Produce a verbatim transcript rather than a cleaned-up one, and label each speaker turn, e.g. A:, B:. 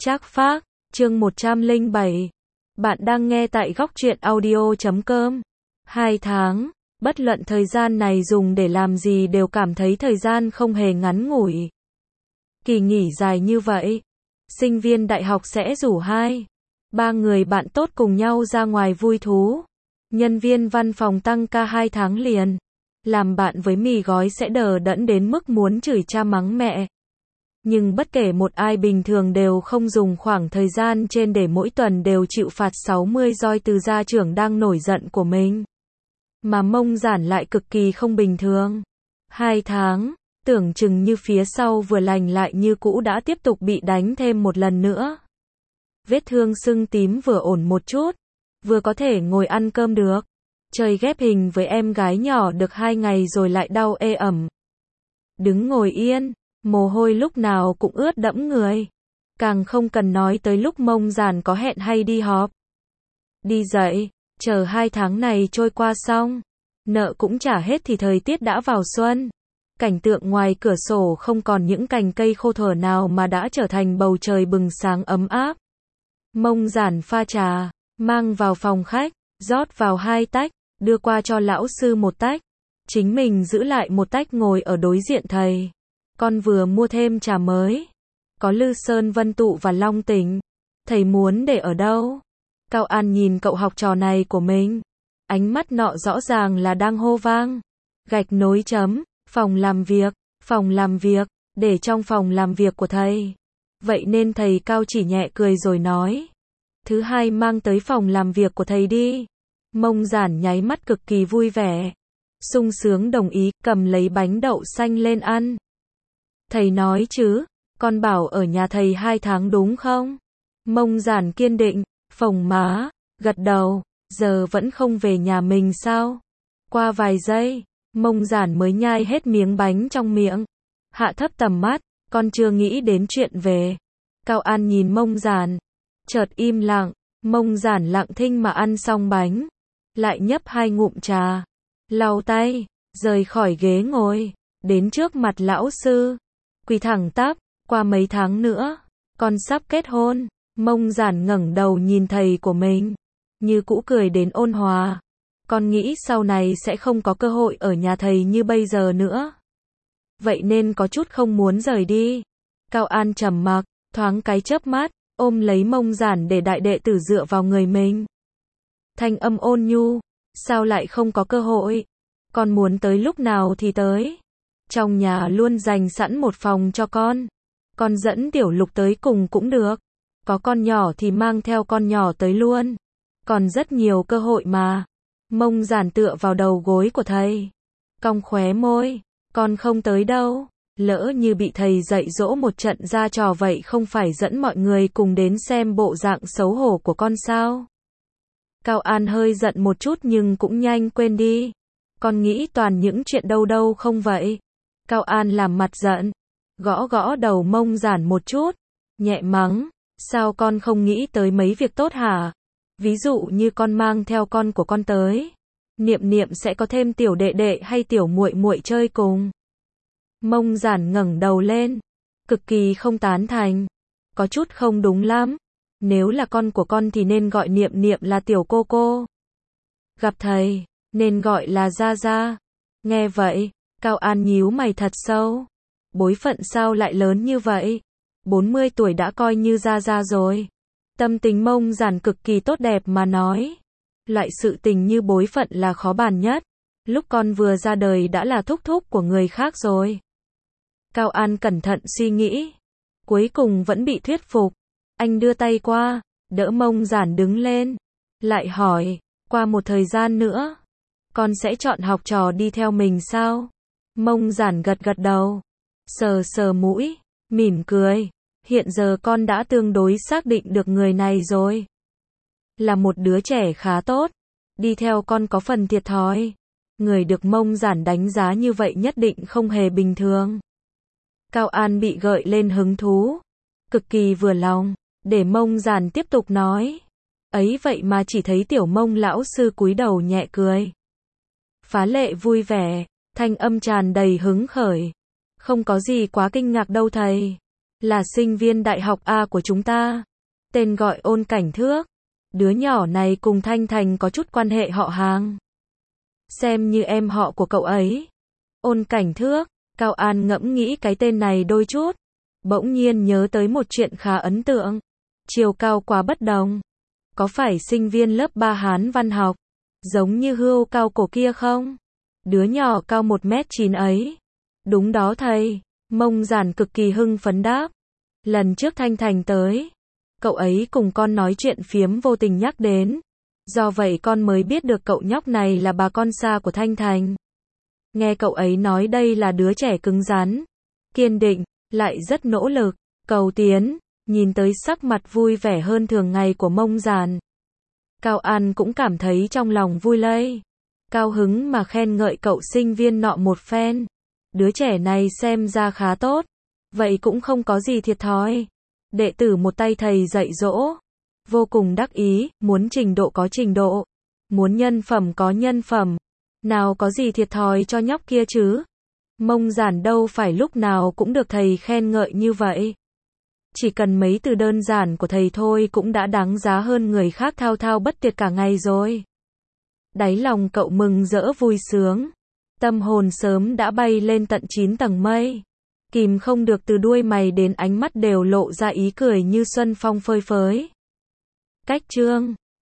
A: Trác Phác, chương một trăm lẻ bảy. Bạn đang nghe tại góc truyện audio chấm com. Hai tháng, bất luận thời gian này dùng để làm gì đều cảm thấy thời gian không hề ngắn ngủi. Kỳ nghỉ dài như vậy, sinh viên đại học sẽ rủ hai, ba người bạn tốt cùng nhau ra ngoài vui thú. Nhân viên văn phòng tăng ca hai tháng liền. Làm bạn với mì gói sẽ đờ đẫn đến mức muốn chửi cha mắng mẹ. Nhưng bất kể một ai bình thường đều không dùng khoảng thời gian trên để mỗi tuần đều chịu phạt sáu mươi roi từ gia trưởng đang nổi giận của mình. Mà Mông Giản lại cực kỳ không bình thường. Hai tháng, tưởng chừng như phía sau vừa lành lại như cũ đã tiếp tục bị đánh thêm một lần nữa. Vết thương sưng tím vừa ổn một chút, vừa có thể ngồi ăn cơm được. Chơi ghép hình với em gái nhỏ được hai ngày rồi lại đau ê ẩm. Đứng ngồi yên, mồ hôi lúc nào cũng ướt đẫm người. Càng không cần nói tới lúc Mông Giản có hẹn hay đi họp. Đi dậy, chờ hai tháng này trôi qua xong, nợ cũng trả hết thì thời tiết đã vào xuân. Cảnh tượng ngoài cửa sổ không còn những cành cây khô thở nào mà đã trở thành bầu trời bừng sáng ấm áp. Mông Giản pha trà, mang vào phòng khách, rót vào hai tách, đưa qua cho lão sư một tách. Chính mình giữ lại một tách ngồi ở đối diện thầy. Con vừa mua thêm trà mới. Có Lư Sơn Vân Tụ và Long Tỉnh. Thầy muốn để ở đâu? Cao An nhìn cậu học trò này của mình. Ánh mắt nọ rõ ràng là đang hô vang. Gạch nối chấm, phòng làm việc, phòng làm việc, để trong phòng làm việc của thầy. Vậy nên thầy Cao chỉ nhẹ cười rồi nói. Thứ hai mang tới phòng làm việc của thầy đi. Mông Giản nháy mắt cực kỳ vui vẻ. Sung sướng đồng ý, cầm lấy bánh đậu xanh lên ăn. Thầy nói chứ, con bảo ở nhà thầy hai tháng đúng không? Mông Giản kiên định, phồng má, gật đầu, giờ vẫn không về nhà mình sao? Qua vài giây, Mông Giản mới nhai hết miếng bánh trong miệng. Hạ thấp tầm mắt, con chưa nghĩ đến chuyện về. Cao An nhìn Mông Giản, chợt im lặng. Mông Giản lặng thinh mà ăn xong bánh, lại nhấp hai ngụm trà, lau tay, rời khỏi ghế ngồi, đến trước mặt lão sư, quỳ thẳng tắp. Qua mấy tháng nữa, con sắp kết hôn. Mông Giản ngẩng đầu nhìn thầy của mình, như cũ cười đến ôn hòa. Con nghĩ sau này sẽ không có cơ hội ở nhà thầy như bây giờ nữa. Vậy nên có chút không muốn rời đi. Cao An trầm mặc, thoáng cái chớp mắt, ôm lấy Mông Giản để đại đệ tử dựa vào người mình. Thanh âm ôn nhu, sao lại không có cơ hội? Con muốn tới lúc nào thì tới. Trong nhà luôn dành sẵn một phòng cho con. Con dẫn Tiểu Lục tới cùng cũng được. Có con nhỏ thì mang theo con nhỏ tới luôn. Còn rất nhiều cơ hội mà. Mông Giản tựa vào đầu gối của thầy, cong khóe môi. Con không tới đâu. Lỡ như bị thầy dạy dỗ một trận ra trò vậy không phải dẫn mọi người cùng đến xem bộ dạng xấu hổ của con sao? Cao An hơi giận một chút nhưng cũng nhanh quên đi. Con nghĩ toàn những chuyện đâu đâu không vậy? Cao An làm mặt giận, gõ gõ đầu Mông Giản một chút, nhẹ mắng, sao con không nghĩ tới mấy việc tốt hả? Ví dụ như con mang theo con của con tới, Niệm Niệm sẽ có thêm tiểu đệ đệ hay tiểu muội muội chơi cùng. Mông Giản ngẩng đầu lên, cực kỳ không tán thành, có chút không đúng lắm. Nếu là con của con thì nên gọi Niệm Niệm là tiểu cô cô. Gặp thầy, nên gọi là Gia Gia. Nghe vậy, Cao An nhíu mày thật sâu. Bối phận sao lại lớn như vậy? bốn mươi tuổi đã coi như Gia Gia rồi. Tâm tình Mông Giản cực kỳ tốt đẹp mà nói. Loại sự tình như bối phận là khó bàn nhất. Lúc con vừa ra đời đã là thúc thúc của người khác rồi. Cao An cẩn thận suy nghĩ. Cuối cùng vẫn bị thuyết phục. Anh đưa tay qua, đỡ Mông Giản đứng lên. Lại hỏi, qua một thời gian nữa, con sẽ chọn học trò đi theo mình sao? Mông Giản gật gật đầu, sờ sờ mũi, mỉm cười. Hiện giờ con đã tương đối xác định được người này rồi. Là một đứa trẻ khá tốt. Đi theo con có phần thiệt thòi. Người được Mông Giản đánh giá như vậy nhất định không hề bình thường. Cao An bị gợi lên hứng thú, cực kỳ vừa lòng, để Mông Giản tiếp tục nói. Ấy vậy mà chỉ thấy tiểu Mông lão sư cúi đầu nhẹ cười. Phá lệ vui vẻ, thanh âm tràn đầy hứng khởi. Không có gì quá kinh ngạc đâu thầy. là sinh viên đại học A của chúng ta, tên gọi Ôn Cảnh Thước. Đứa nhỏ này cùng Thanh Thành có chút quan hệ họ hàng. Xem như em họ của cậu ấy. Ôn Cảnh Thước, Cao An ngẫm nghĩ cái tên này đôi chút. Bỗng nhiên nhớ tới một chuyện khá ấn tượng. Chiều cao quá bất đồng. Có phải sinh viên lớp ba Hán văn học, giống như Hưu cao cổ kia không? Đứa nhỏ cao một mét chín ấy. Đúng đó thầy. Mông Giản cực kỳ hưng phấn đáp. Lần trước Thanh Thành tới, cậu ấy cùng con nói chuyện phiếm vô tình nhắc đến. Do vậy con mới biết được cậu nhóc này là bà con xa của Thanh Thành. Nghe cậu ấy nói đây là đứa trẻ cứng rắn, kiên định, lại rất nỗ lực, cầu tiến, nhìn tới sắc mặt vui vẻ hơn thường ngày của Mông Giản. Cao An cũng cảm thấy trong lòng vui lây. Cao hứng mà khen ngợi cậu sinh viên nọ một phen. Đứa trẻ này xem ra khá tốt. Vậy cũng không có gì thiệt thòi. Đệ tử một tay thầy dạy dỗ. Vô cùng đắc ý, muốn trình độ có trình độ. Muốn nhân phẩm có nhân phẩm. Nào có gì thiệt thòi cho nhóc kia chứ. Mông Giản đâu phải lúc nào cũng được thầy khen ngợi như vậy. Chỉ cần mấy từ đơn giản của thầy thôi cũng đã đáng giá hơn người khác thao thao bất tuyệt cả ngày rồi. Đáy lòng cậu mừng rỡ vui sướng. Tâm hồn sớm đã bay lên tận chín tầng mây. Kìm không được từ đuôi mày đến ánh mắt đều lộ ra ý cười như xuân phong phơi phới. Cách chương